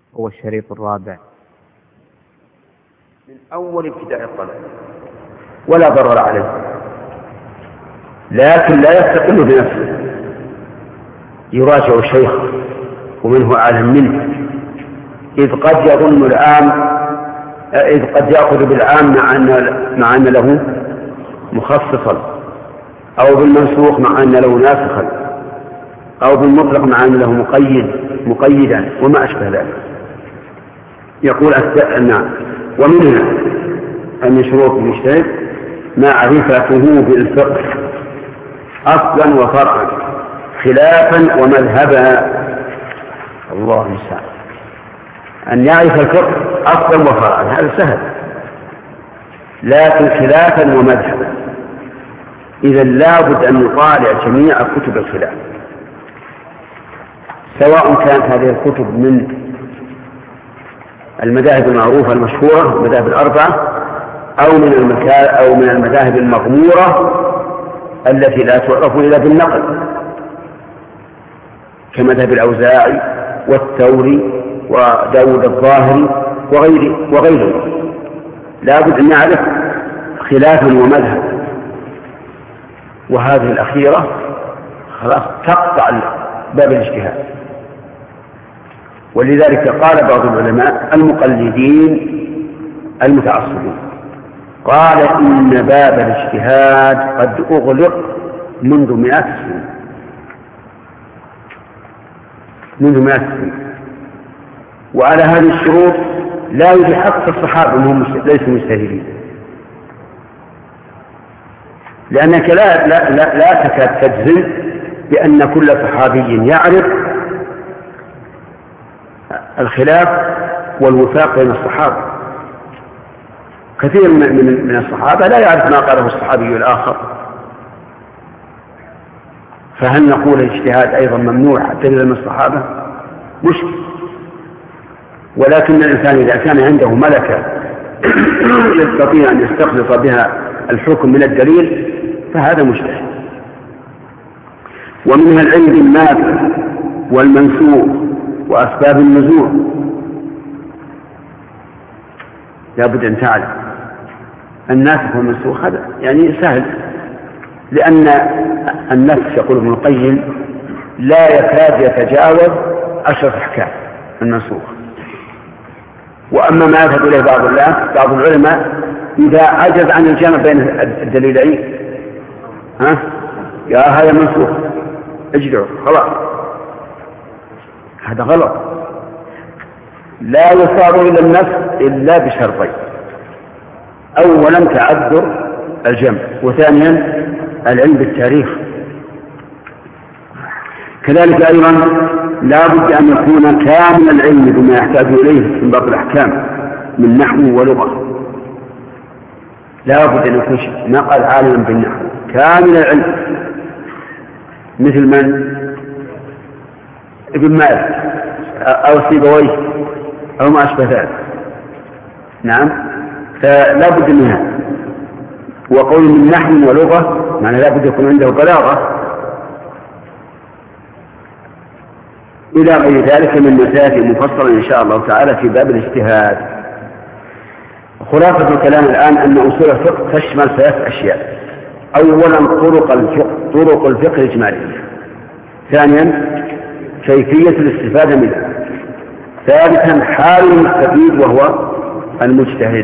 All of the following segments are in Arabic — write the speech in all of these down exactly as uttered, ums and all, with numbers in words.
هو الشريط الرابع من أول ابتداء الطلب ولا ضرر عليه، لكن لا يستقل بنفسه، يراجع الشيخ ومنه أعلم منه، إذ قد يظن العام إذ قد يأخذ بالعام مع أن مع أن له مخصصا، أو بالمنسوخ مع أن له ناسخا، أو بالمطلق مع أن له مقيد مقيدا وما أشبه ذلك. يقول نعم. ومنها أن شروط المجتهد معرفته بالفقه أصلا وفرعا خلافا ومذهبا. الله المستعان، أن يعرف الفقه أصلا وفرعا هذا سهل، لكن خلافا ومذهبا إذا لابد أن يطالع جميع كتب الخلاف، سواء كانت هذه الكتب من المذاهب المعروفة المشهورة المذاهب الأربعة أو من المكان أو من المذاهب المغمورة التي لا تعرف إلا بالنقل كمذهب الأوزاعي والثوري وداود الظاهري وغيره وغيره. لا بد أن نعرف خلافا ومذهب، وهذه الأخيرة خلاص تقطع باب الاجتهاد. ولذلك قال بعض العلماء المقلدين المتعصبين قال إن باب الاجتهاد قد أغلق منذ مئات السنين منذ مئات السنين وعلى هذه الشروط لا يوجد حتى الصحابة هم ليسوا مجتهدين، لأنك لا, لا, لا, لا تكاد تجزم بأن كل صحابي يعرف الخلاف والوفاق بين الصحابة. كثير من, من, من الصحابة لا يعرف ما قاله الصحابي الآخر، فهل نقول الاجتهاد أيضا ممنوع حتى من الصحابة؟ مشكل. ولكن الإنسان إذا كان عنده ملكة يستطيع أن يستخلص بها الحكم من الدليل فهذا مجتهد. ومنها العلم بالنافع والمنسوخ وأسباب النزول، لا بد أن تعلم الناسخ والمنسوخ هذا يعني سهل، لأن النفس يقول ابن القيم لا يكاد يتجاوز عشرة أحكام المنسوخ. وأما ما يذهب إليه بعض بعض العلماء إذا عجز عن الجمع بين الدليلين ها يا هذا منسوخ اجدعوا خلاص، هذا غلط. لا يصار إلى النفس إلا بشرطين: أولا تعذر الجمع، وثانيا العلم بالتاريخ. كذلك أيضا لا بد أن يكون كامل العلم بما يحتاج إليه من باقي الأحكام من نحو ولغة. لا بد أن يكون نقل عالما بالنحو كامل العلم مثل من ابن مالك أو سيبويه أو ما أشبه ذلك. نعم، فلا بد منها. وقول من نحو ولغة معنى لا بد يكون عنده بلاغة إلى غير ذلك من مسائل مفصلة إن شاء الله تعالى في باب الاجتهاد. خلاصة الكلام الآن أن أصول الفقه تشمل ثلاث أشياء: أولا طرق الفقه طرق الفقه الإجمالية، ثانيا كيفية الاستفادة منها، ثالثا حال المستفيد وهو المجتهد.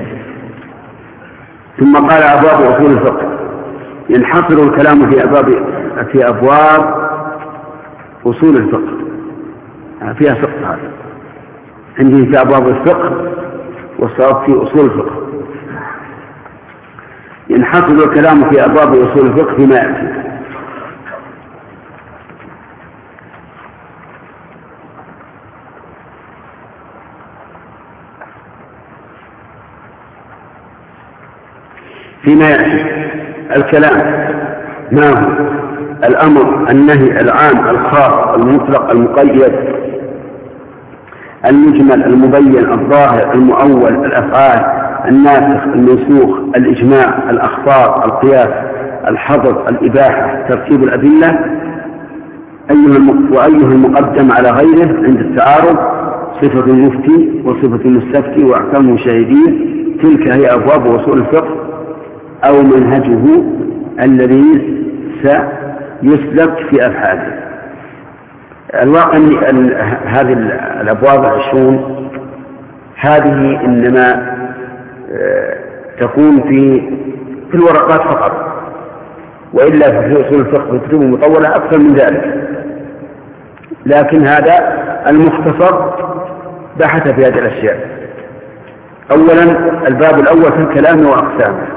ثم قال أبواب أصول الفقه ينحصر الكلام في أبواب في أبواب أصول الفقه، فيها فقه هذا عندي في أبواب الفقه والصواب في أصول الفقه. ينحصر الكلام في أبواب أصول الفقه فيما يأتي. فيما يأتي الكلام ما هو الأمر النهي العام الخاص المطلق المقيد المجمل المبين الظاهر المؤول الأفعال الناسخ المنسوخ الإجماع الأخبار القياس الحظر الإباحة ترتيب الأدلة أيها وأيها المقدم على غيره عند التعارض صفة المفتي وصفة المستفتي وأحكام المشاهدين، تلك هي أبواب وصول الفقه أو منهجه الذي سيسلك في أفعاله. الواقع أن هذه الأبواب العشرون هذه إنما تكون في في الورقات فقط، وإلا في أصول الفقه في كتب مطولة أكثر من ذلك، لكن هذا المختصر بحث في هذه الأشياء. أولا الباب الأول في الكلام وأقسامه.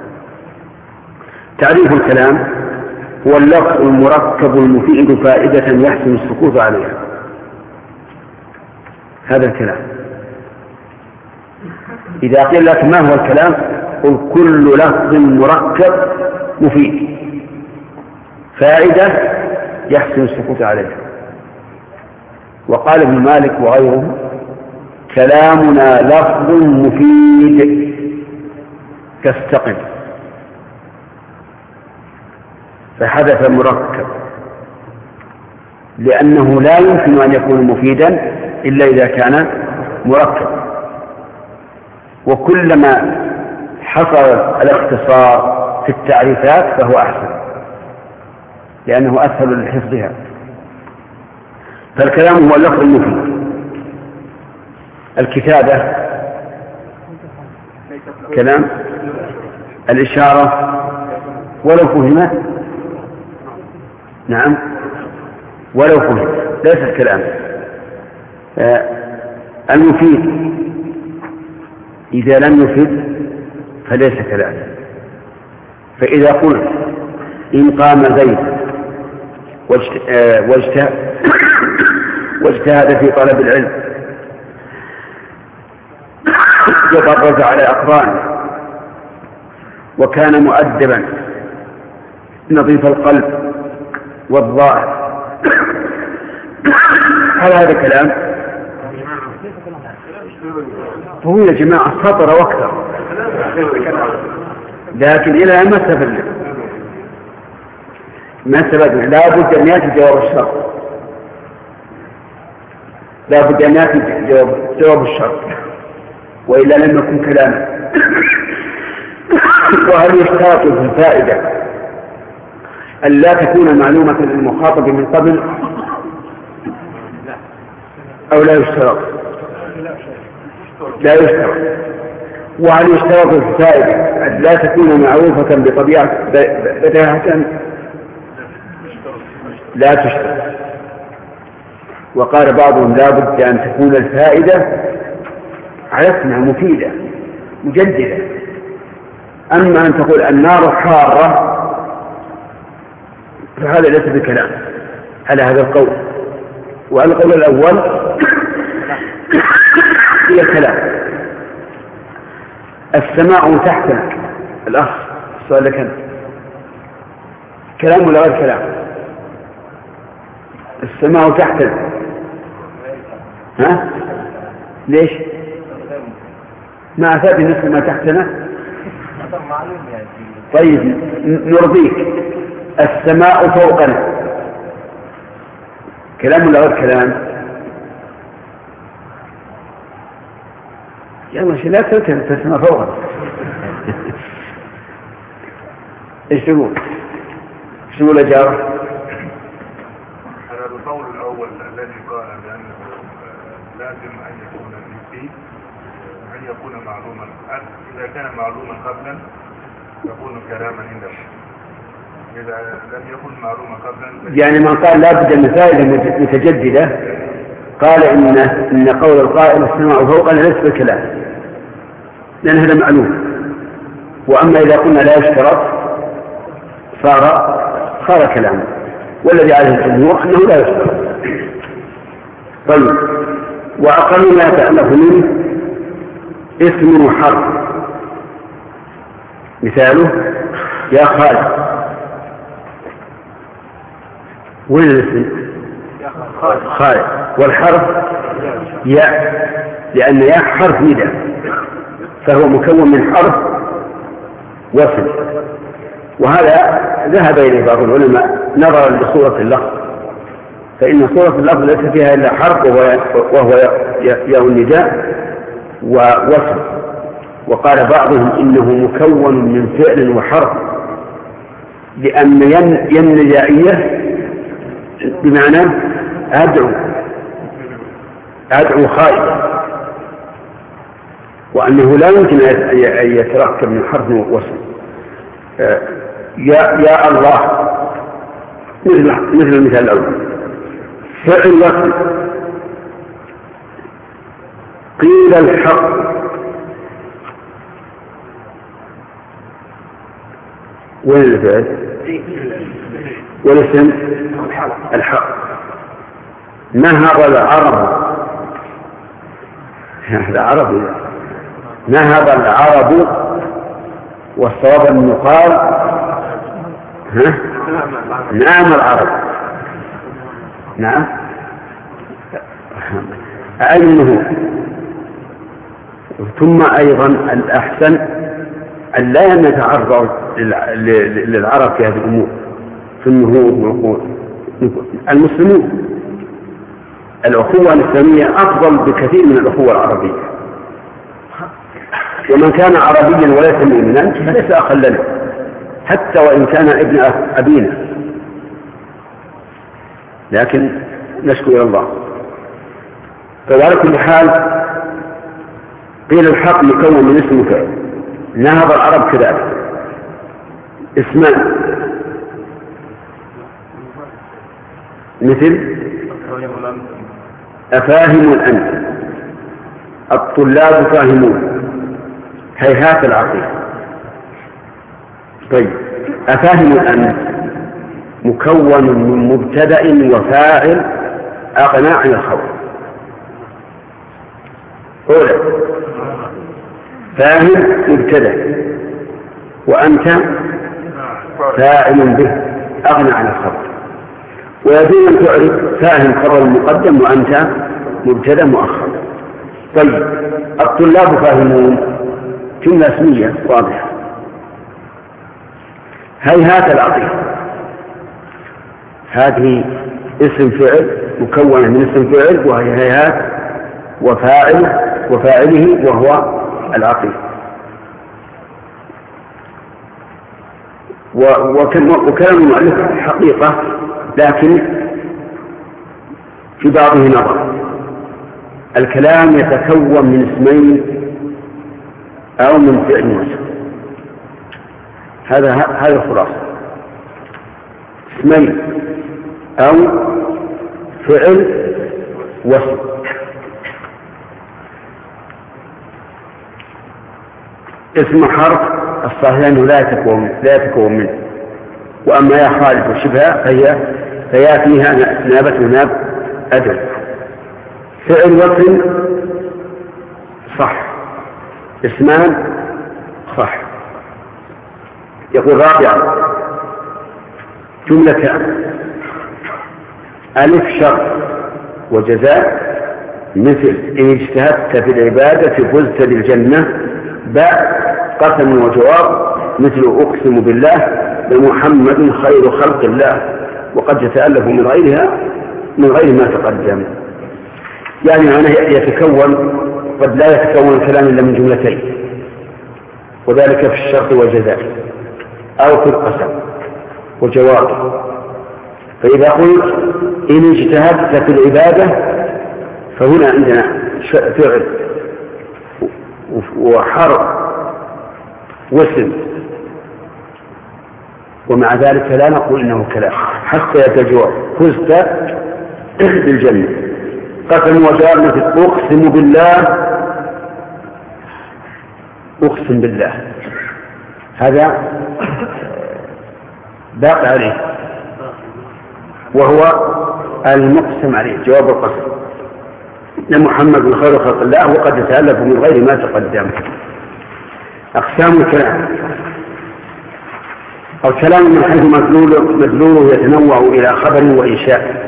تعريف الكلام هو اللفظ المركب المفيد فائدة يحسن السكوت عليها، هذا الكلام. إذا قيل لك ما هو الكلام قل كل لفظ مركب مفيد فائدة يحسن السكوت عليها. وقال ابن مالك وغيره كلامنا لفظ مفيد كاستقم، فحدث مركب لأنه لا يمكن أن يكون مفيدا إلا إذا كان مركب، وكلما حصل الاختصار في التعريفات فهو أحسن لأنه أسهل لحفظها. فالكلام هو اللفظ المفيد. الكتابة كلام، الإشارة ولو فهمت، نعم ولو فهمت ليس الكلام. المفيد إذا لم يفد فليس كلام. فإذا قلت إن قام زيد واجتهد في طلب العلم وبرز على أقرانه وكان مؤدبا نظيف القلب والظاهر، هل هذا كلام؟ هو يا جماعة سطر واكثر، لكن إلى ما استفدنا ما استفدنا لا بد أن يأتي جواب الشرط، لا بد أن يأتي جواب, جواب الشرط وإلا لم يكن كلاما. وهل يشترط في الفائدة أن لا تكون معلومة للمخاطب من قبل أو لا يشترط؟ لا يشترط. وهل يشترط في الفائدة أن لا تكون معروفة بطبيعة بداهة؟ لا تشترط. وقال بعضهم لا بد أن تكون الفائدة عرفنا مفيدة مجددة. أما أن تقول النار حارة فهذا ليس بكلام على هذا القول. والقول الأول هي كلام. السماء تحتنا، الأخ السؤال لك أنت، كلام ولا غير كلام؟ السماء تحتنا، ها؟ ليش؟ ما أفاد الناس ما تحتنا؟ طيب نرضيك، السماء فوقنا كلام ولا غير كلام؟ يا ماشي لا تلتفت السماء فوقنا. ايش تقول؟ ايش تقول يا جار؟ هذا القول الاول الذي قال بانه لازم ان يكون فيه ان يكون معلوما، اذا كان معلوما قبلا يكون كلاما عنده، اذا لم يكن معلوما قبلا يعني من قال لا بد من فائده متجدده قال ان ان قول القائل السماء فوقنا ليس بالكلام لان هذا معلوم. واما اذا قلنا لا يشترط صار صار كلاما، والذي عليه الجمهور انه لا يشترط. طيب واقل ما يتالف منه اسم وحرف، مثاله يا خالد. وين الاسم؟ خالد. والحرف ياء، لأن ياء حرف نداء فهو مكون من حرف وصل. وهذا ذهب إليه بعض العلماء نظرا لصورة اللفظ، فإن صورة اللفظ ليس فيها إلا حرف وهو ياء النداء ووصل. وقال بعضهم إنه مكون من فعل وحرف، لأن ين الندائية بمعنى أدعو أدعو خائف، وأنه لا يمكن أن يتركب من حرف وصل. يا يا الله مثل مثل المثال الأول. فعل وصل قيل الحق وين الفعل؟ والاسم الحق. نهض العرب، هذا عربي، نهض العرب، والصواب أن يقال ها نعم العرب. نعم أنه. ثم أيضا الأحسن أن لا نتعرض للعرب في هذه الأمور، في النهوض. المسلمون الأخوة الإسلامية أفضل بكثير من الأخوة العربية، ومن كان عربيا وليس مؤمنا فليس أقل لنا، حتى وإن كان ابن أبينا، لكن نشكو إلى الله. فعلى كل حال قيل الحق مكون من اسم وفعل. نهض العرب كذلك اسمان مثل أفاهم أنت، الطلاب فاهمون، هيهات العقيدة. طيب أفاهم أنت مكون من مبتدأ وفاعل أغنى عن الخبر. أولا فاهم مبتدأ، وأنت فاعل به أغنى عن الخبر. ويجوز أن تعرف فاهم خبر مقدم وأنت مبتدأ مؤخر. طيب الطلاب فاهمون جملة اسمية واضحة. هيهات العقيدة هذه اسم فعل مكون من اسم فعل، وهي هيهات وفاعل وفاعله وهو العقيدة. وكلام المؤلف حقيقة، لكن في بعضه نظر. الكلام يتكون من اسمين أو من فعل واسم، هذا هذا الخلاصة. اسمين أو فعل واسم. اسم حرف الصحيح أنه لا يتكون لا يتكون منه، وأما يا خالد وشبهها فهي فيا فيها نابة وناب أدل. فعل واسم صح، اسمان صح. يقول رابعا جملة ألف شرط وجزاء مثل إن اجتهدت في العبادة فزت بالجنة. باء قسم وجواب مثل أقسم بالله لمحمد خير خلق الله، وقد يتألف من غيرها من غير ما تقدم. يعني معناه يتكون، قد لا يتكون الكلام إلا من جملتين، وذلك في الشرط والجزاء أو في القسم وجواب. فإذا قلت إن اجتهدت في العبادة فهنا عندنا فعل وحرف واسم، ومع ذلك لا نقول إنه كلام حتى يتجواب. فزت بالجنة. قسم وجواب مثل أقسم بالله أقسم بالله، هذا باق عليه وهو المقسم عليه جواب القسم لمحمد خير خلق الله، وقد يتألف من غير ما تقدم. أقسام الكلام. الكلام من حيث مدلوله يتنوع إلى خبر وإنشاء.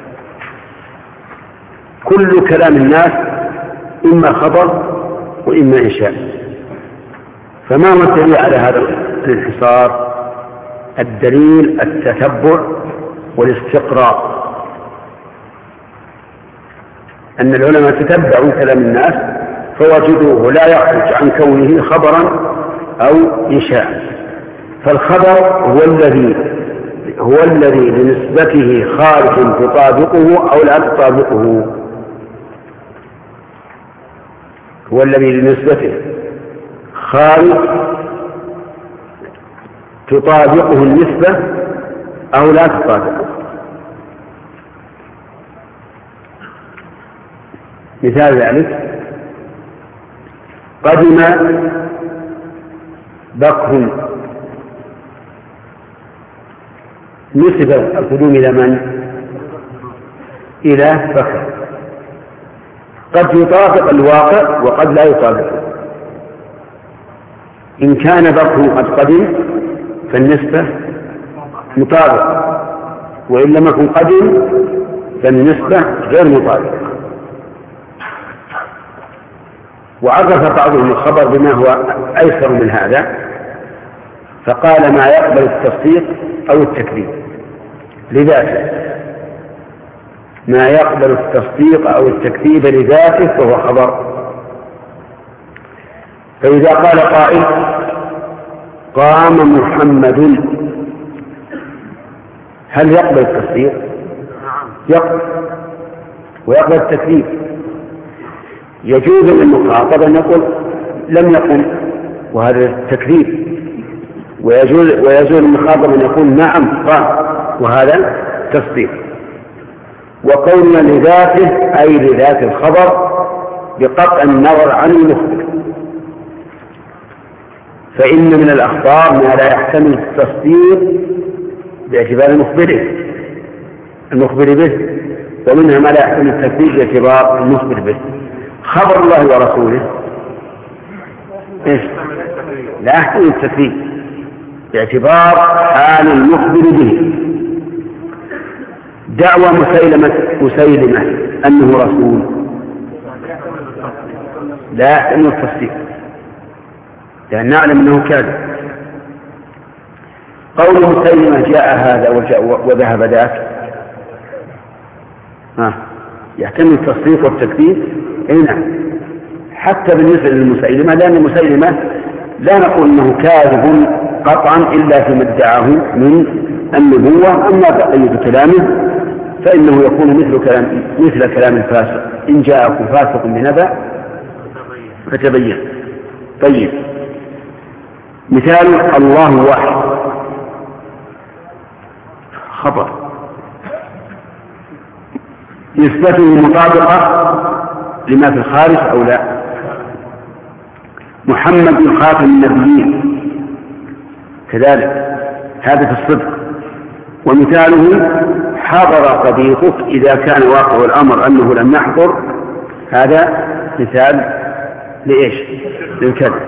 كل كلام الناس إما خبر وإما إنشاء. فما هو الدليل على هذا الانحصار؟ الدليل التتبع والاستقراء. أن العلماء تتبعوا كلام الناس فوجدوه لا يخرج عن كونه خبرا أو إنشاء. فالخبر هو الذي هو الذي لنسبته خارج تطابقه أو لا تطابقه، هو الذي لنسبته خارج تطابقه النسبة أو لا تطابقه. مثال ذلك: قدم بكر، نسب القدوم إلى من؟ إلى بكر. قد يطابق الواقع وقد لا يطابقه. إن كان بكر قد قدم فالنسبة مطابقة، وإن لم يكن قدم فالنسبة غير مطابقة. وعرف بعضهم الخبر بما هو أيسر من هذا، فقال ما يقبل التصديق أو التكذيب لذاته، ما يقبل التصديق أو التكذيب لذاته فهو خبر. فإذا قال قائل قام محمد، هل يقبل التصديق؟ يقبل، ويقبل التكذيب. يجوز للمخاطب أن يقول لم يقم، وهذا التكذيب، ويجوز ويجوز للمخاطب أن يقول نعم قام، وهذا تصديق. وقولنا لذاته أي لذات الخبر بقطع النظر عن المخبر، فإن من الأخبار ما لا يحتمل التصديق باعتبار المخبره المخبر به، ومنها ما لا يحتمل التكذيب باعتبار المخبر به. خبر الله ورسوله إيش؟ لا يحتمل التكذيب باعتبار حال المخبر به. دعوى مسيلمة مسيلمة أنه رسول لا يحتمل التصديق، لأن نعلم أنه كاذب. قول مسيلمة جاء هذا وذهب ذاك ها يحتمل التصديق والتكذيب. اي نعم، حتى بالنسبة للمسيلمة، لأن مسيلمة لا نقول أنه كاذب قطعا إلا فيما ادعاه من النبوة. أما بقية كلامه فإنه يكون مثل كلام مثل كلام الفاسق: إن جاءكم فاسق بنبأ فتبين. طيب، مثال الله واحد، خبر نسبته مطابقة لما في الخارج أو لا. محمد خاتم النبيين كذلك، هذا في الصدق. ومثاله حضر صديقك إذا كان واقع الأمر أنه لم يحضر، هذا مثال لإيش؟ للكذب.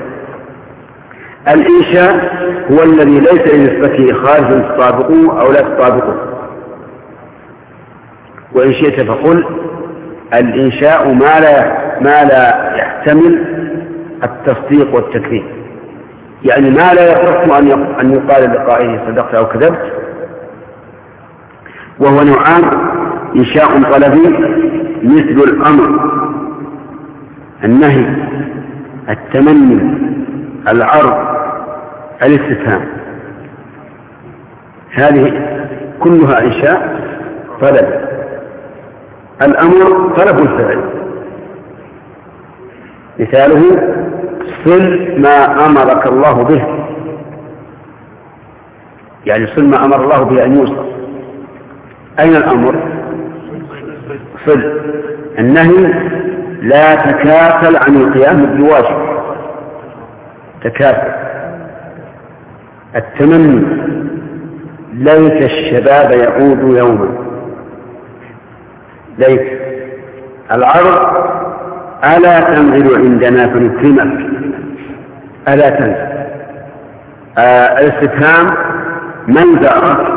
الإنشاء هو الذي ليس لنسبته خارج تطابقه أو لا تطابقه. وإن شئت فقل الإنشاء ما لا ما لا يحتمل التصديق والتكذيب، يعني ما لا يصح أن يقال لقائله صدقت أو كذبت. وهو نوعان: إنشاء طلبي مثل الأمر، النهي، التمني، العرض، الاستفهام، هذه كلها إنشاء طلبي. الأمر طلب الفعل، مثاله صل ما أمرك الله به، يعني صل ما أمر الله به أن يوصل. أين الأمر؟ صل. النهي لا تكاسل عن القيام بالواجب، تكاسل. التمني ليت الشباب يعود يوما، ليت. العرض ألا تنزل عندنا فنكرمك، ألا تنزل. آه الاستفهام من زارك،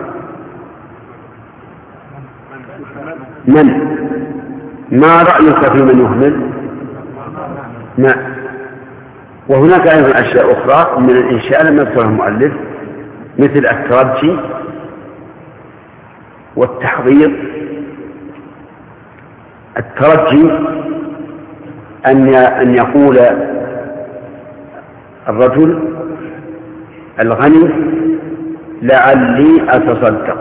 من ما رأيك في من يهمل، ما. وهناك أيضا أشياء أخرى من الإنشاء لم يذكرها المؤلف، مثل الترجي والتحضير الترجي أن أن يقول الرجل الغني لعلي أتصدق،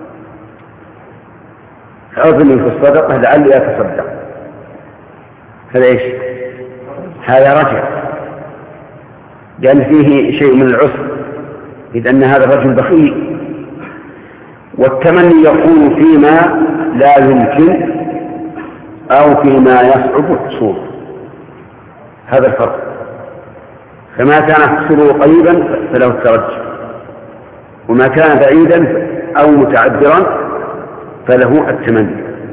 أظن في الصدقة لعلي أتصدق، هذا إيش؟ هذا رجع، لأن فيه شيء من العسر، إذ أن هذا الرجل بخيل. والتمني يكون فيما لا يمكن أو فيما يصعب حصوله، هذا الفرق. فما كان حصوله قريبا فله الترجي، وما كان بعيدا أو متعذرا فله التمني.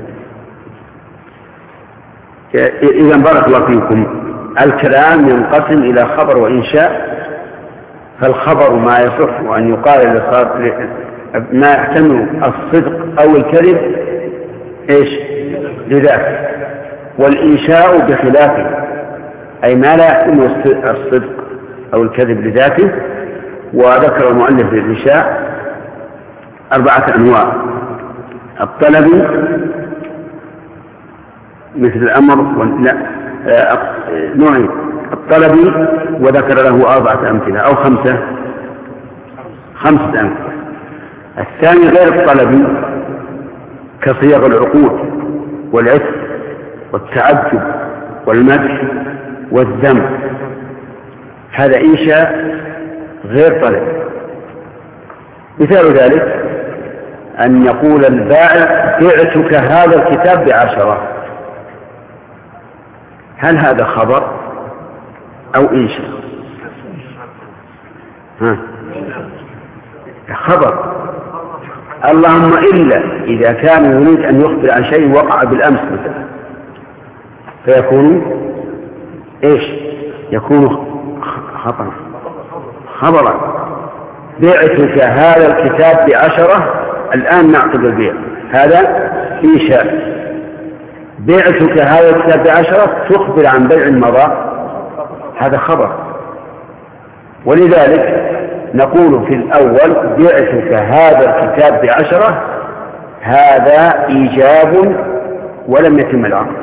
إذا بارك الله فيكم، الكلام ينقسم إلى خبر وإنشاء. فالخبر ما يصح أن يقال ما يحتمل الصدق أو الكذب إيش لذاته، والإنشاء بخلافه، أي ما لا يحتمل الصدق أو الكذب لذاته. وذكر المؤلف للإنشاء أربعة أنواع: الطلبي مثل الأمر، لا نوعين، الطلبي وذكر له أربعة أمثلة أو خمسة خمسة أمثلة. الثاني غير الطلبي كصيغ العقود والعتق والتعجب والمدح والذم، هذا إنشاء غير طلب. مثال ذلك أن يقول البائع بعتك هذا الكتاب بعشرة، هل هذا خبر أو إنشاء؟ ها؟ خبر، اللهم إلا إذا كان يريد أن يخبر عن شيء وقع بالأمس مثلا، فيكون إيش؟ يكون خبرا خبرا بعتك هذا الكتاب بعشرة، الآن نعقد البيع، هذا إنشاء. بعتك هذا الكتاب بعشرة تخبر عن بيع مضى، هذا خبر. ولذلك نقول في الأول بعتك هذا الكتاب بعشرة، هذا إيجاب ولم يتم العقد،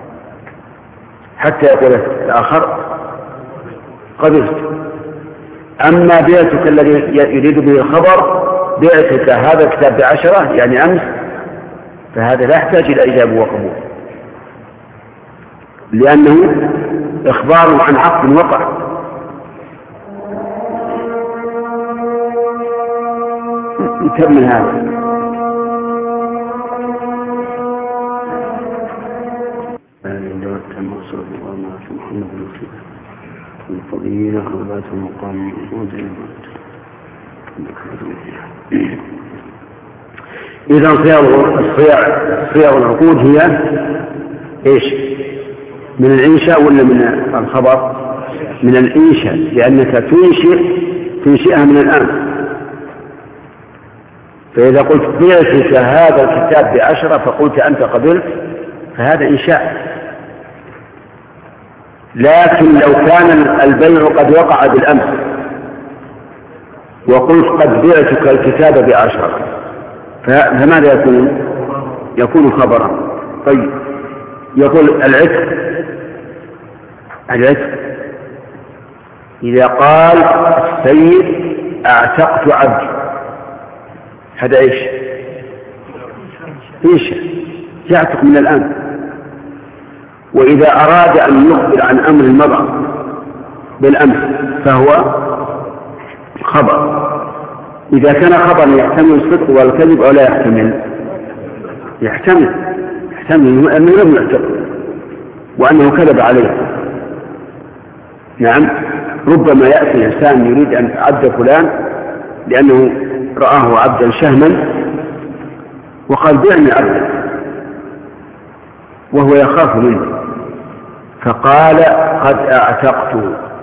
حتى يقول الآخر قبلت. أما بعتك الذي يريد به الخبر بعتك هذا الكتاب بعشرة يعني أمس، فهذا لا يحتاج إلى إجابة وقبول، لأنه إخبار عن عقد وقع. نكمل هذا. الفضيلة خبرات المقام إذا صيغ العقود هي إيش؟ من الإنشاء ولا من الخبر؟ من الإنشاء، لأنك تنشئ تنشئها من الآن. فإذا قلت بعتك هذا الكتاب بعشرة فقلت أنت قبلت، فهذا إنشاء. لكن لو كان البيع قد وقع بالأمس وقلت قد بعتك الكتاب بعشرة، فماذا يكون؟ يكون خبرا. طيب، يقول العتق العتق إذا قال السيد أعتقت عبدي، هذا إيش؟ إيش يعتق من الآن. وإذا أراد أن يخبر عن أمر مضى بالأمس فهو خبر. إذا كان خبرا يحتمل الصدق والكذب أو لا يحتمل؟ يحتمل يحتمل أنه لم يعتق وأنه كذب عليه. نعم، ربما يأتي إنسان يريد أن عبد فلان لأنه رآه عبدا شهما وقال بعني عبدا وهو يخاف منه، فقال قد أعتقت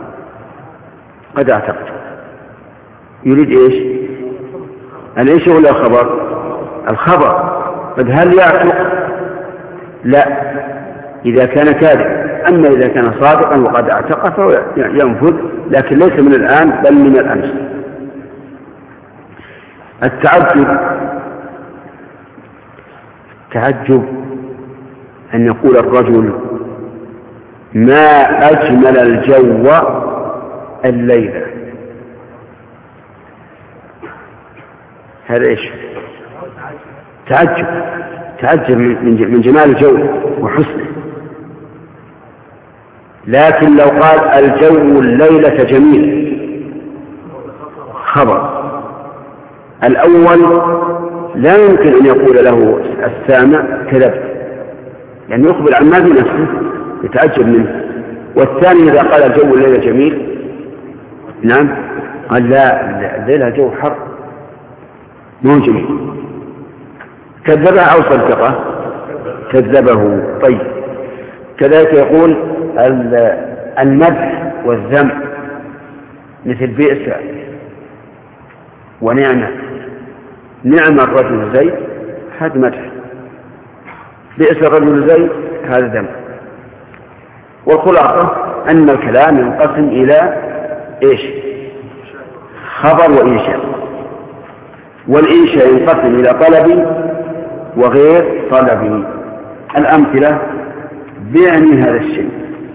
قد أعتقت يريد إيش؟ الإيش ولا الخبر؟ الخبر. قد هل يعتق؟ لا، إذا كان كاذب. أما إذا كان صادقا وقد اعتق فهو ينفذ، لكن ليس من الآن بل من الأمس. التعجب تعجب أن يقول الرجل ما أجمل الجو الليلة، هذا إيش؟ تعجب، تعجب من جمال الجو وحسنه. لكن لو قال الجو الليلة جميل خبر الأول لا يمكن أن يقول له السامع كذبت، يعني يخبر عن ما في نفسه يتعجب منه. والثاني إذا قال الجو الليلة جميل نعم قال لا الليلة جو حر مو جميل، كذبه أو صدقه؟ كذبه. طيب كذلك يقول المدح والذم مثل بئس ونعمة، نعم الرجل زيد هذا مدح، بئس الرجل زيد هذا ذم. والخلاصة أن الكلام ينقسم إلى إيش؟ خبر وإنشاء، والإنشاء ينقسم إلى طلبي وغير طلبي. الأمثلة بعني هذا الشيء،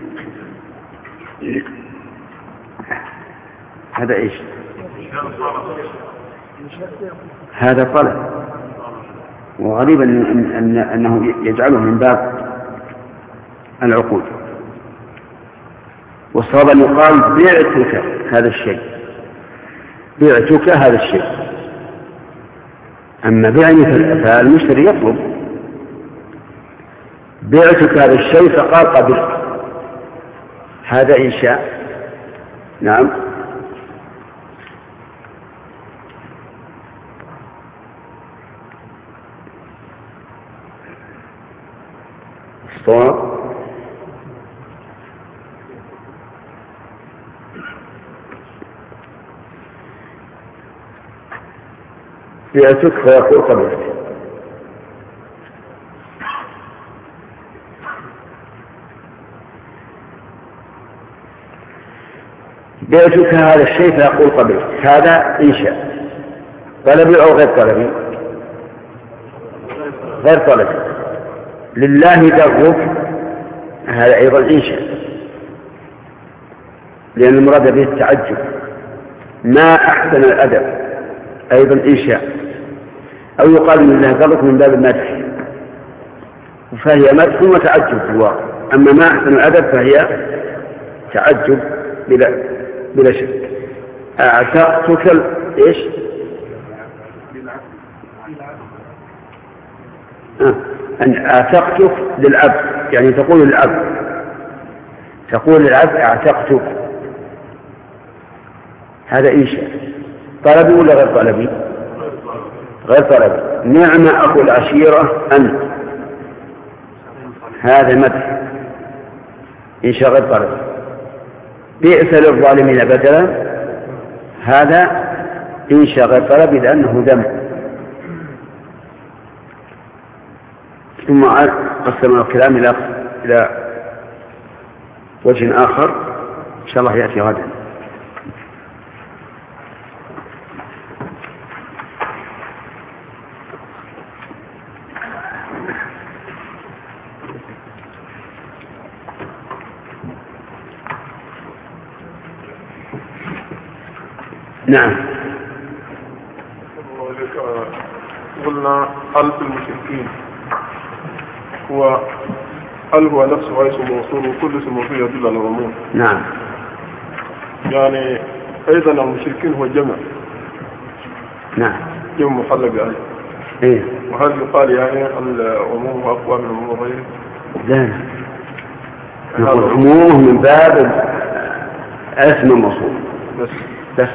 هذا إيش؟ هذا طلب، وغريب أن أن أنه يجعله من باب العقود. والصواب أن يقال بعتك هذا الشيء، بعتك هذا الشيء. أما بعني فالمشتري يطلب، بعتك هذا الشيء فقال قبلت، هذا إنشاء. نعم. الصواب بعتك فيقول قبلت. بعتك هذا الشيء فيقول قبلت، هذا إنشاء. طلبي أو غير طلبي؟ غير طلبي. لله درك هذا أيضا إنشاء، لأن المراد به التعجب. ما أحسن الأدب أيضا إنشاء. أو يقال إن الله درك من باب المدح، فهي مدح وتعجب في الواقع. أما ما أحسن الأدب فهي تعجب بلا بلا شك. أعتقتك إيش؟ آه. أن أعتقتك للعبد، يعني تقول للعبد، تقول للعبد أعتقتك، هذا إنشاء. طلبي ولا غير طلبي؟ غير طلبي. نعم أخو العشيرة أنت، هذا مدح إنشاء غير طلبي. بئس للظالمين بدلا، هذا إنشاء غير طلبي لأنه ذم. ثم قسم الكلام إلى إلى وجه آخر إن شاء الله يأتي غدا. نعم. قلنا هل في المشركين هو هل هو نفسه اسم موصول وكل اسم موصول يدل على العموم؟ نعم. يعني أيضا المشركين هو جمع. نعم. جمع محلق يعني. إيه. وهل يقال يعني العموم أقوى من العموم غيره؟ لا لا. نقول عمومه من باب اسم موصول بس. بس.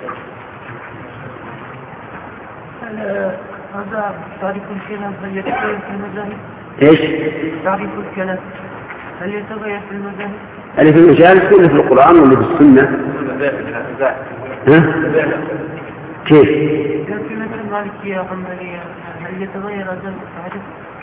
هذا تعريف الكلام هل يتغير في المذاهب؟ ايش؟ تعريف الكلام هل يتغير في المذاهب؟ اللي في المجالس كله في القرآن واللي في السنة. ها؟ كيف؟ كان في مثل المالكية والحنبلية هل يتغير هذا التعريف؟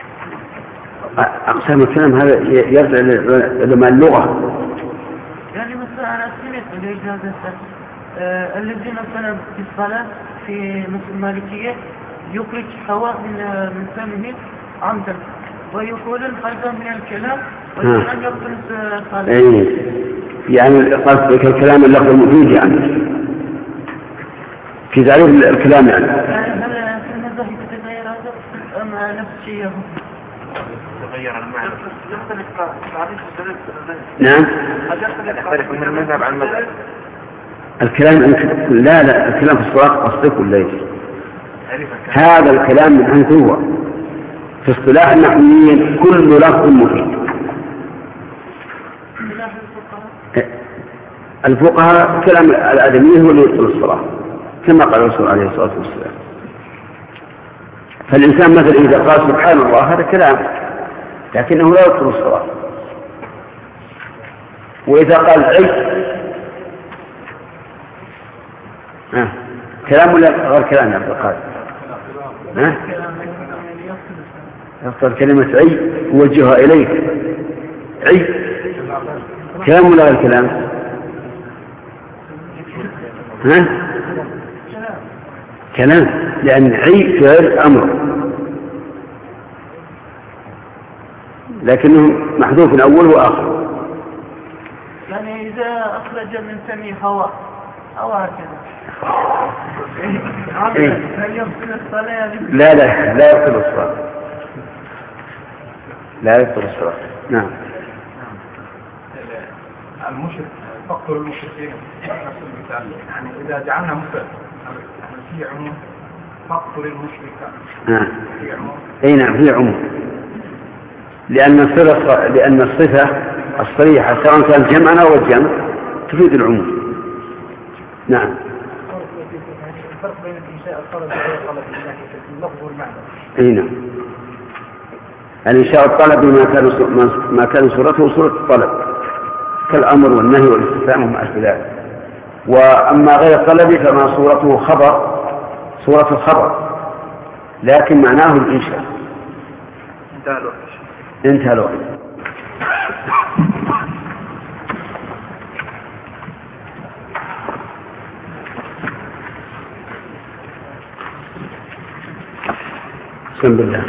أقسام الكلام هذا يرجع لعلماء اللغة. يعني مثلا أنا سمعت الإجازة آه الذين مثلا في الصلاة في مثل المالكية يخرج هواء من من فمه عمدا ويقول الحذف من الكلام ويقول أن يبطل الصلاة. أي يعني قصدك الكلام اللفظ المفيد يعني في تعريف الكلام يعني. يعني هل في المذاهب تتغير هذا أم نفس الشيء؟ تغير المعنى. نعم. يختلف من المذهب عن المذهب. الكلام لا لا الكلام في الصلاة قصدك ولا ايش؟ هذا الكلام من حيث هو في اصطلاح النحويين كل لفظ مفيد. الفقهاء كلام الآدميين هو اللي يبطل الصلاة كما قال الرسول عليه الصلاة والسلام. فالإنسان مثلا إذا قال سبحان الله هذا كلام لكنه لا يبطل الصلاة. وإذا قال عي ها كلام ولا غير كلام يا عبد القادر؟ ها يختار كلمة عي ووجهها إليك عي كلام ولا غير كلام؟ ها كلام لأن عي فعل أمر لكنه محذوف من أول وآخر. يعني إذا أخرج من فمه هواء أو هكذا إيه؟ يبطل الصلاة. لا لا لا يبطل الصلاة لا يبطل الصلاة. نعم. المشرك فقر المشركين نفس المثال يعني إذا جعلنا مفرد في عموم فقر المشركين. نعم. في عموم. أي نعم في عموم لأن الصفة لأن الصفة الصريحة سواء كان جمعا أو الجمع تفيد العموم. نعم. الفرق بين الإنشاء الطلب والطلب اللفظ والمعنى. أي نعم. الإنشاء الطلب ما كان ما كان صورته صورة الطلب كالأمر والنهي والاستفهام وما أشبه ذلك. وأما غير الطلب فما صورته خبر صورة الخبر لكن معناه الإنشاء. انتهى الوقت. بسم الله.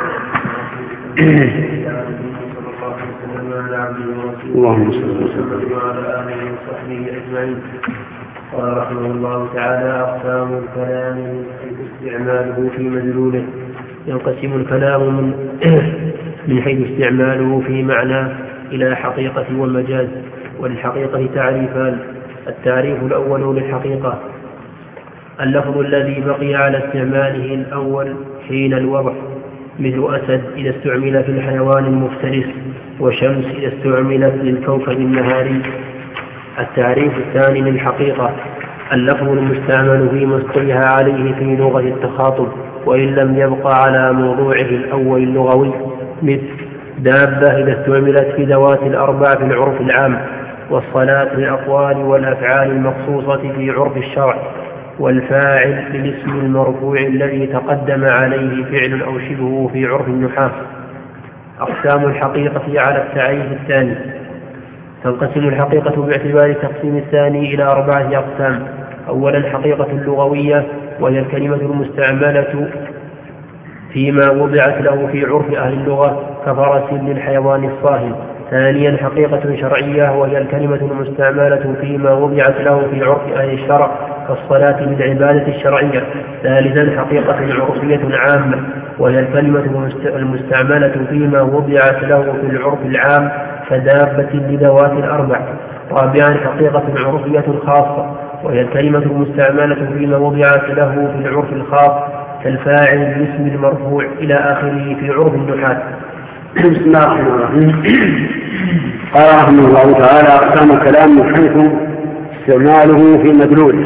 اللهم صل وسلم وعلى آله وصحبه أجمعين. قال رحمه الله تعالى: أقسام الكلام من حيث استعماله في مدلوله. ينقسم الكلام من من حيث استعماله في معناه إلى حقيقة ومجاز. وللحقيقة تعريفان: التعريف الأول للحقيقة اللفظ الذي بقي على استعماله الأول حين الوضع، مثل أسد إذا استعمل في الحيوان المفترس، وشمس إذا استعملت للكوكب النهاري. التعريف الثاني للحقيقة اللفظ المستعمل فيما اصطلح عليه في لغة التخاطب وإن لم يبقى على موضوعه الأول اللغوي، مثل دابة إذا استعملت في ذوات الأربع في العرف العام، والصلاة للأقوال والأفعال المخصوصة في عرف الشرع، والفاعل للاسم المرفوع الذي تقدم عليه فعل أو شبهه في عرف النحاة. أقسام الحقيقة على التعريف الثاني: تنقسم الحقيقة باعتبار التقسيم الثاني إلى أربعة أقسام. أولا حقيقة لغوية وهي الكلمة المستعملة فيما وضعت له في عرف أهل اللغة كفرس للحيوان الصاهل. ثانيا حقيقة شرعية وهي الكلمة المستعملة فيما وضعت له في عرف أهل الشرع كالصلاة للعبادة الشرعية. ثالثا حقيقة عرفية عامة وهي الكلمة المستعملة فيما وضعت له في العرف العام كدابة لذوات الأربع. رابعا حقيقة عرفية خاصة وهي الكلمة المستعملة فيما وضعت له في العرف الخاص كالفاعل الاسم المرفوع إلى آخره في عرف النحاة. بسم الله الرحمن الرحيم. قال رحمه الله تعالى: أقسام الكلام من حيث استعماله في مدلوله.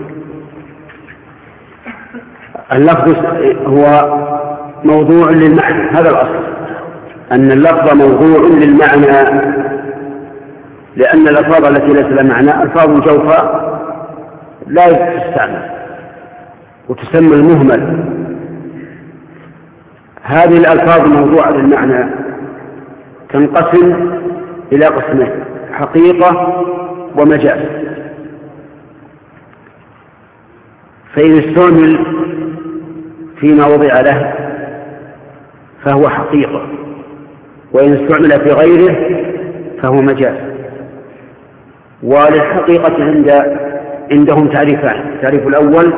اللفظ هو موضوع للمعنى، هذا الأصل أن اللفظ موضوع للمعنى، لأن الألفاظ التي ليس لها معنى ألفاظ جوفاء لا تستعمل وتسمى المهمل. هذه الألفاظ موضوعة للمعنى تنقسم إلى قسمين: حقيقة ومجاز. فإن استعمل فيما وضع له فهو حقيقة وإن استعمل في غيره فهو مجاز. وللحقيقة عند عندهم تعريفان. التعريف الأول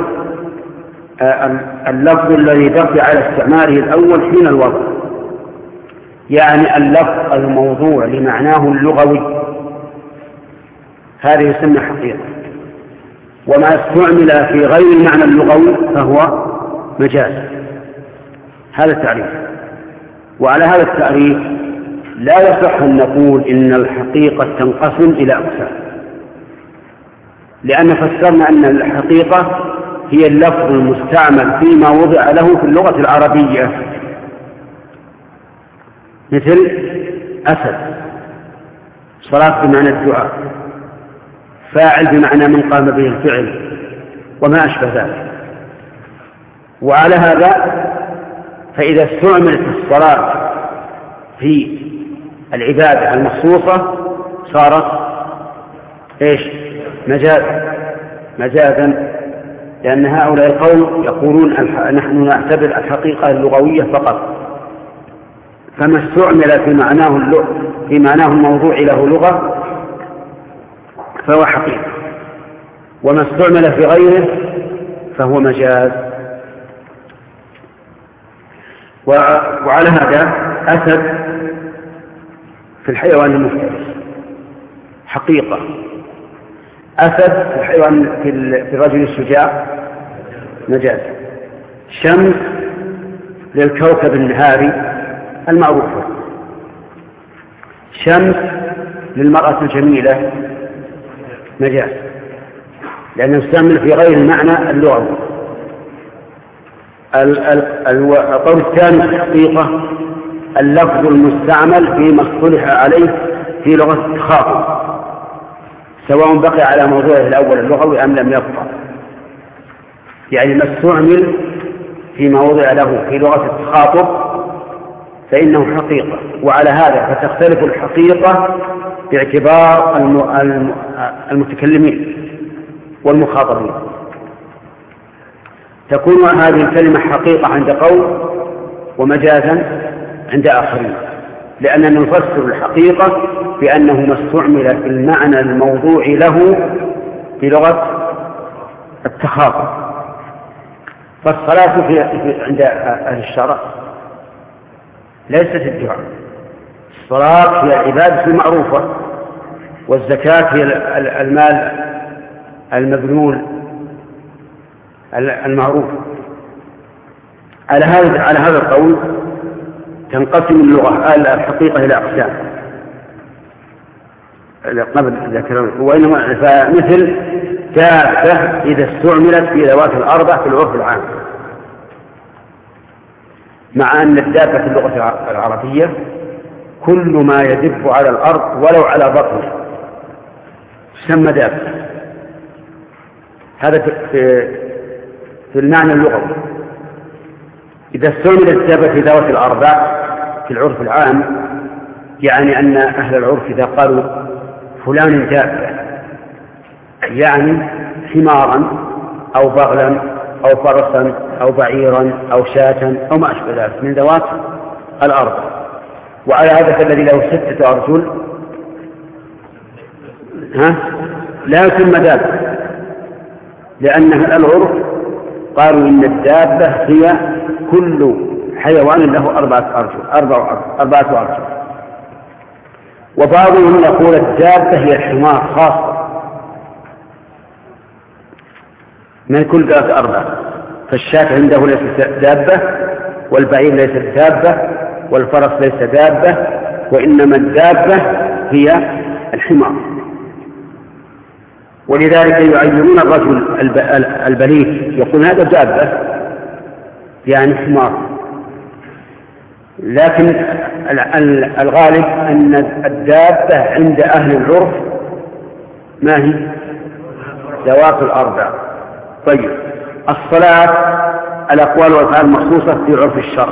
اللفظ الذي بقي على استعماله الأول حين الوضع، يعني اللفظ الموضوع لمعناه اللغوي، هذا يسمى حقيقة. وما استعمل في غير المعنى اللغوي فهو مجاز. هذا التعريف. وعلى هذا التعريف لا يصح أن نقول إن الحقيقة تنقسم إلى أقسام، لأن فسرنا أن الحقيقة هي اللفظ المستعمل فيما وضع له في اللغة العربية، مثل أسد، صلاة بمعنى الدعاء، فاعل بمعنى من قام به الفعل، وما أشبه ذلك. وعلى هذا فإذا استعملت الصلاة في العبادة المخصوصة صارت إيش؟ مجازا مجازا لأن هؤلاء القوم يقولون نحن نعتبر الحقيقة اللغوية فقط، فما استعمل في معناه في معناه الموضوع له لغة فهو حقيقة، وما استعمل في غيره فهو مجاز. وعلى هذا أسد في الحيوان المفترس حقيقة، أسد في الحيوان في الرجل الشجاع مجاز. شمس للكوكب النهاري المعروفة، شمس للمرأة الجميلة مجاز، لأنه يستعمل في غير المعنى اللغوي. القول الثاني الحقيقة اللفظ المستعمل فيما اصطلح عليه في لغة التخاطب، سواء بقي على موضوعه الأول اللغوي أم لم يبقى، يعني ما استعمل فيما وضع له في لغة التخاطب فإنه حقيقة. وعلى هذا فتختلف الحقيقة باعتبار المتكلمين والمخاطبين. تكون هذه الكلمة حقيقة عند قوم ومجازا عند آخرين، لأننا نفسر الحقيقة بأنه ما استعمل في المعنى الموضوع له في لغة التخاطب. فالصلاة في عند أهل الشرع ليست الدعاء، الصلاة هي العبادة المعروفة، والزكاة هي المال المبذول المعروف. على هذا على هذا القول تنقسم اللغة الحقيقة إلى أقسام قبل ذكرنا، وإنما فمثل دابة إذا استعملت في ذوات الأربع في العرف العام، مع أن الدابة في اللغة العربية كل ما يدب على الأرض ولو على بطنه يسمى دابة. هذا في في المعنى اللغوي. إذا استعملت الدابة في ذوات الأربع في العرف العام يعني أن أهل العرف إذا قالوا فلان دابة يعني حمارا أو بغلا أو فرسا أو بعيرا أو شاة أو ما أشبه ذلك من ذوات الأرض. وعلى هذا الذي له ستة أرجل ها لا يسمى دابة، لأن العرف قالوا إن الدابة هي كل حيوان له أربعة أرجل أربعة أرجل. وبعضهم يقول الدابة هي الحمار خاصة من كل ذات أربعة، فالشاة عنده ليست دابة، والبعير ليست دابة، والفرس ليس دابة، وإنما الدابة هي الحمار. ولذلك يعينون الرجل البليد يقول هذا دابة يعني حمار، لكن الغالب أن الدابة عند أهل العرف ما هي ذوات الأربع. طيب الصلاة الأقوال والأفعال مخصوصة في عرف الشرع،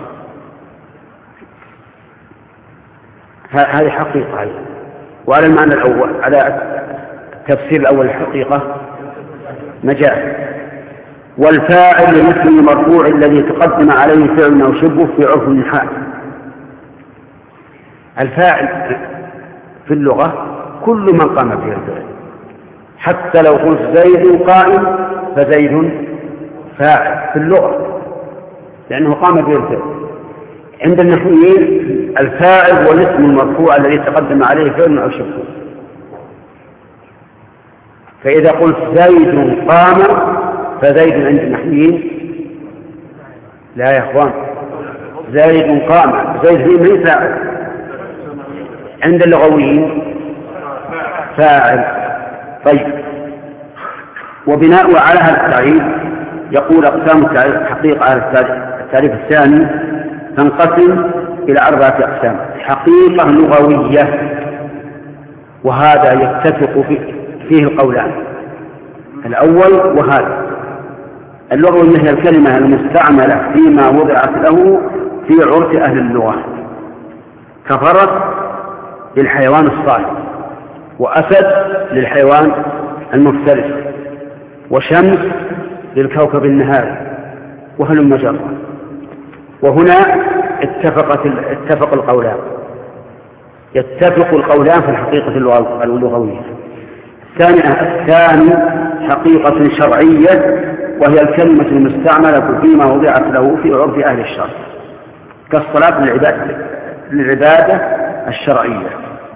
هذه حقيقة هذه. وعلى المعنى الأول على التفسير الأول الحقيقة مجاز. والفاعل لمثل المرفوع الذي تقدم عليه فعل أو شبه في عرف النحاة، الفاعل في اللغة كل من قام به الفعل، حتى لو قلت زيد قائم فزيد فاعل في اللغة لأنه قام به الفعل. عند النحويين الفاعل هو الاسم المرفوع الذي تقدم عليه فعل أو شبه. فإذا قلت زيد قام فزيد عند النحويين لا يا اخوان، زيد قام، زيد هي من فاعل. عند اللغويين فاعل. طيب، وبناء على هذا التعريف يقول أقسام الحقيقة على التعريف الثاني تنقسم إلى أربعة أقسام. حقيقة لغوية، وهذا يتفق فيه القولان. الأول وهذا اللغوية هي الكلمة المستعملة فيما وضعت له في عرف أهل اللغة، كفرس للحيوان الصالح، وأسد للحيوان المفترس، وشمس للكوكب النهاري، وهلم جرا. وهنا اتفقت اتفق القولان يتفق القولان في الحقيقة اللغوية. الثاني حقيقة شرعية، وهي الكلمة المستعملة فيما وضعت له في عرف أهل الشرع، كالصلاة للعبادة, للعبادة الشرعية.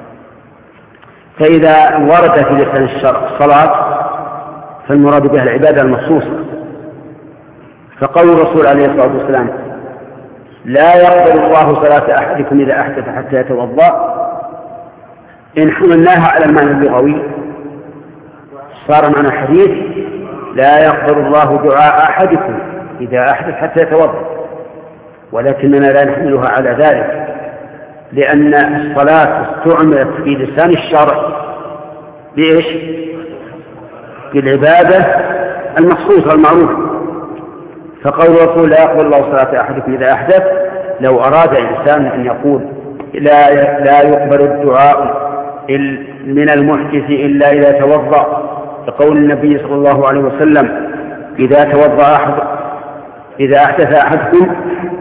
فإذا ورد في لسان الشرع الصلاة فالمراد بها العبادة المخصوصة، فقول الرسول عليه الصلاة والسلام لا يقبل الله صلاة أحدكم إذا أحدث حتى يتوضأ، إن حملناها على المعنى اللغوي صار معنى الحديث لا يقبل الله دعاء أحدكم إذا أحدث حتى يتوضأ، ولكننا لا نحملها على ذلك، لأن الصلاة استعملت في لسان الشرع بإيش؟ بالعبادة المخصوصة المعروفة. فقول الرسول لا يقبل الله صلاة أحدكم إذا أحدث، لو أراد إنسان أن يقول لا لا يقبل الدعاء من المحدث إلا إذا توضأ، لقول النبي صلى الله عليه وسلم إذا توضأ أحد إذا أحدث أحدكم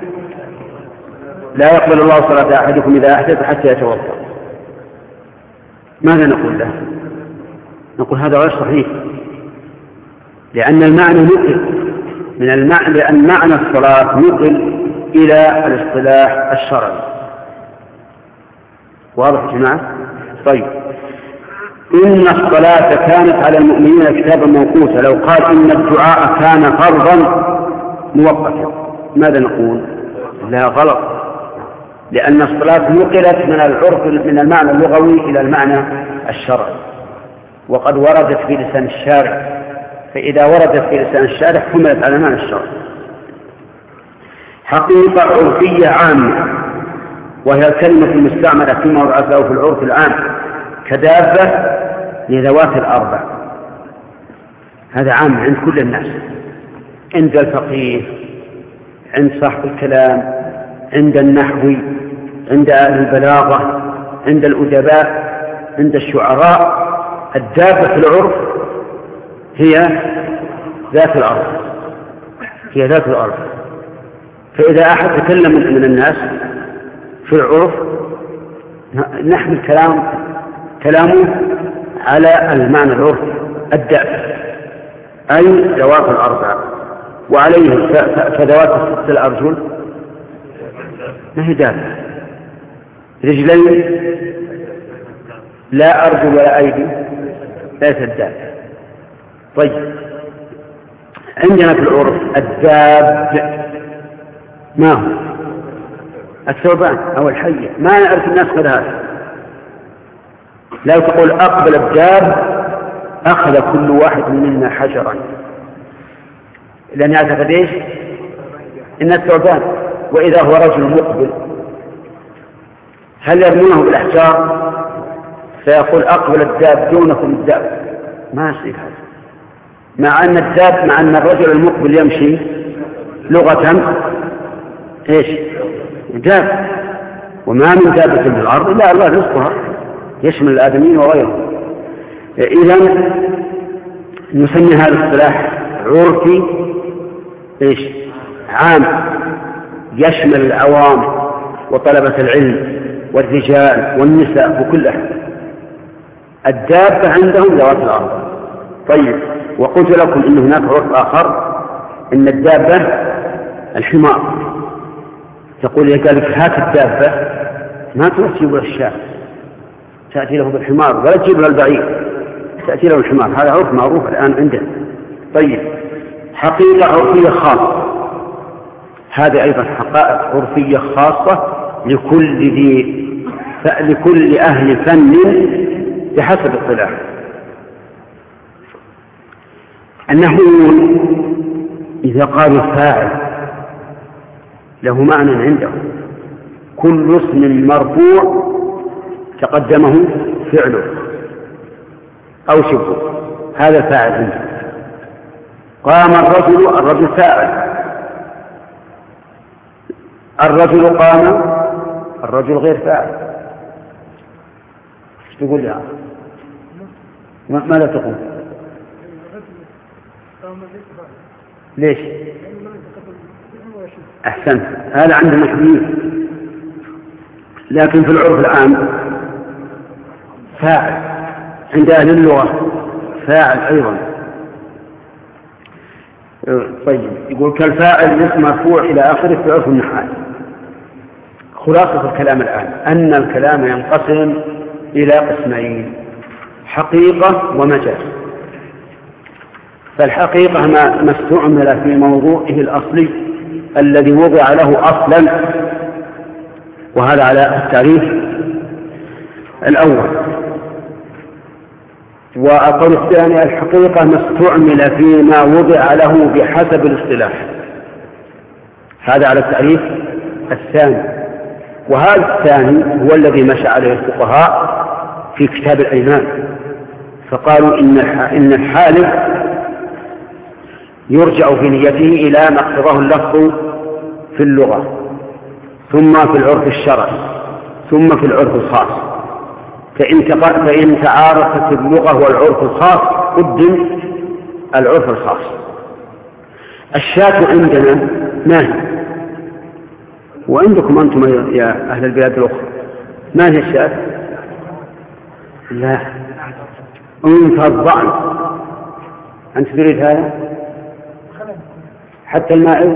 لا يقبل الله صلاة أحدكم إذا أحدث حتى يتوضأ، ماذا نقول له؟ نقول هذا غير صحيح، لأن المعنى نقل من المعنى، لأن معنى الصلاة نقل إلى الاصطلاح الشرعي. واضح يا جماعة؟ طيب، إن الصلاة كانت على المؤمنين كتابا موقوتا، لو قال إن الدعاء كان فرضا مؤقتا ماذا نقول؟ لا، غلط، لأن الصلاة نقلت من العرف من المعنى اللغوي إلى المعنى الشرعي، وقد وردت في لسان الشارع، فإذا وردت في لسان الشارع حملت على معنى الشرع. حقيقة عرفية عامة، وهي الكلمة المستعملة فيما وضعت له في العرف العام، كدابة لذوات الأربع، هذا عام عند كل الناس، عند الفقيه، عند صاحب الكلام، عند النحوي، عند أهل البلاغة، عند الأدباء، عند الشعراء. الدابة في العرف هي ذات الأرض، هي ذات الأرض. فإذا أحد تكلم من الناس في العرف نحمل كلام كلامه على المعنى العرفي الدابة، أي ذوات الأربع، وعليه فذوات الست الأرجل ما هي دابة، رجلين لا أرجل ولا أيدي ليست دابة. طيب، عندنا في العرف الداب ما هو؟ الثوبان أو الحية، ما نعرف الناس قد هذا. لا تقول أقبل الداب أخذ كل واحد منا حجرا، لأن يعتقد إيش؟ إن الثوبان، وإذا هو رجل مقبل هل يرمونه بالأحجار فيقول أقبل الداب دونكم الداب؟ ما يصير هذا، مع أن الداب مع أن الرجل المقبل يمشي لغة إيش؟ داب، وما من دابة في الأرض إلا الله رزقها يشمل الآدمين وغيرهم. إذن نسمي هذا الاصطلاح عرفي إيش؟ عام، يشمل العوام وطلبة العلم والرجال والنساء وكل أحد. الدابة عندهم ذوات الأرض. طيب، وقلت لكم إن هناك عرف آخر، إن الدابة الحمار. تقول إذا قال لك هات الدابة ما تروح تجيب له الشاة، تأتي له بالحمار، ولا تجيب له البعير، تأتي له الحمار. هذا عرف معروف الآن عندنا. طيب، حقيقة عرفية خاصة، هذه أيضا حقائق عرفية خاصة لكل ذي لكل أهل فن بحسب اصطلاح. النحويون إذا قالوا فاعل له معنى عنده، كل اسم مرفوع تقدمه فعله أو شبهه، هذا فاعل عنده. قام الرجل، الرجل فاعل. الرجل قام، الرجل غير فاعل. ايش تقول يا ما ماذا تقول؟ ليش؟ أحسنت، هذا عند النحويين. لكن في العرف العام فاعل، عند أهل اللغة فاعل أيضا. طيب، يقول كالفاعل اسم مرفوع إلى آخره في عرف النحاة. خلاصة الكلام الآن أن الكلام ينقسم إلى قسمين: حقيقة ومجاز. فالحقيقة ما استعمل في موضوعه الأصلي الذي وضع له أصلا، وهذا على التعريف الأول. والقول الثاني: الحقيقة ما استعمل فيما وضع له بحسب الاصطلاح، هذا على التعريف الثاني. وهذا الثاني هو الذي مشى عليه الفقهاء في كتاب الأيمان، فقالوا إن الحالف يرجع في نيته إلى ما اقتضاه اللفظ في اللغة، ثم في العرف الشرعي، ثم في العرف الخاص. فإن تعارفت اللغة والعرف الخاص قدم العرف الخاص. الشاة عندنا ما هي؟ وعندكم أنتم يا أهل البلاد الأخرى ما هي الشاة؟ لا، أنثى الضأن. أنت تريد هذا؟ حتى الماعز؟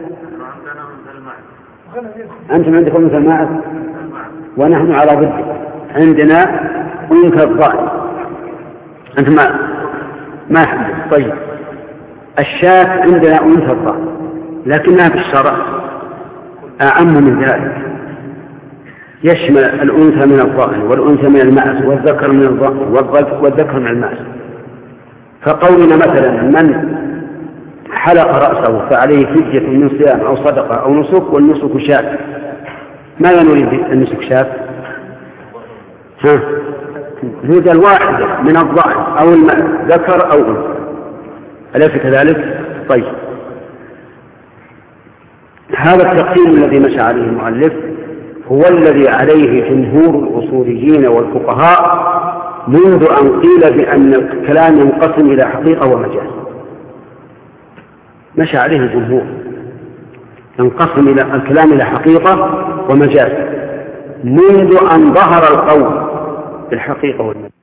أنتم عندكم مثل الماعز ونحن على ضده، عندنا أنثى الضأن. أنت ما ما حدث. طيب، الشاة عندنا أنثى الضأن، لكنها في الشرع أعم من ذلك، يشمل الأنثى من الضأن والأنثى من الماعز والذكر من الضأن والذكر من الماعز. فقولنا مثلا من حلق رأسه فعليه فدية من صيام أو صدقة أو نسك، والنسك شاة، ماذا نريد النسك شاة؟ ها، نريد الواحدة من الضأن أو الماعز، ذكر أو أنثى، أليس كذلك؟ طيب، هذا التقسيم الذي مشى عليه المؤلف هو الذي عليه جمهور الأصوليين والفقهاء منذ أن قيل بأن الكلام ينقسم إلى حقيقة ومجاز. مشى عليه الجمهور، ينقسم إلى الكلام إلى حقيقة ومجاز منذ أن ظهر القول بالحقيقة والمجاز.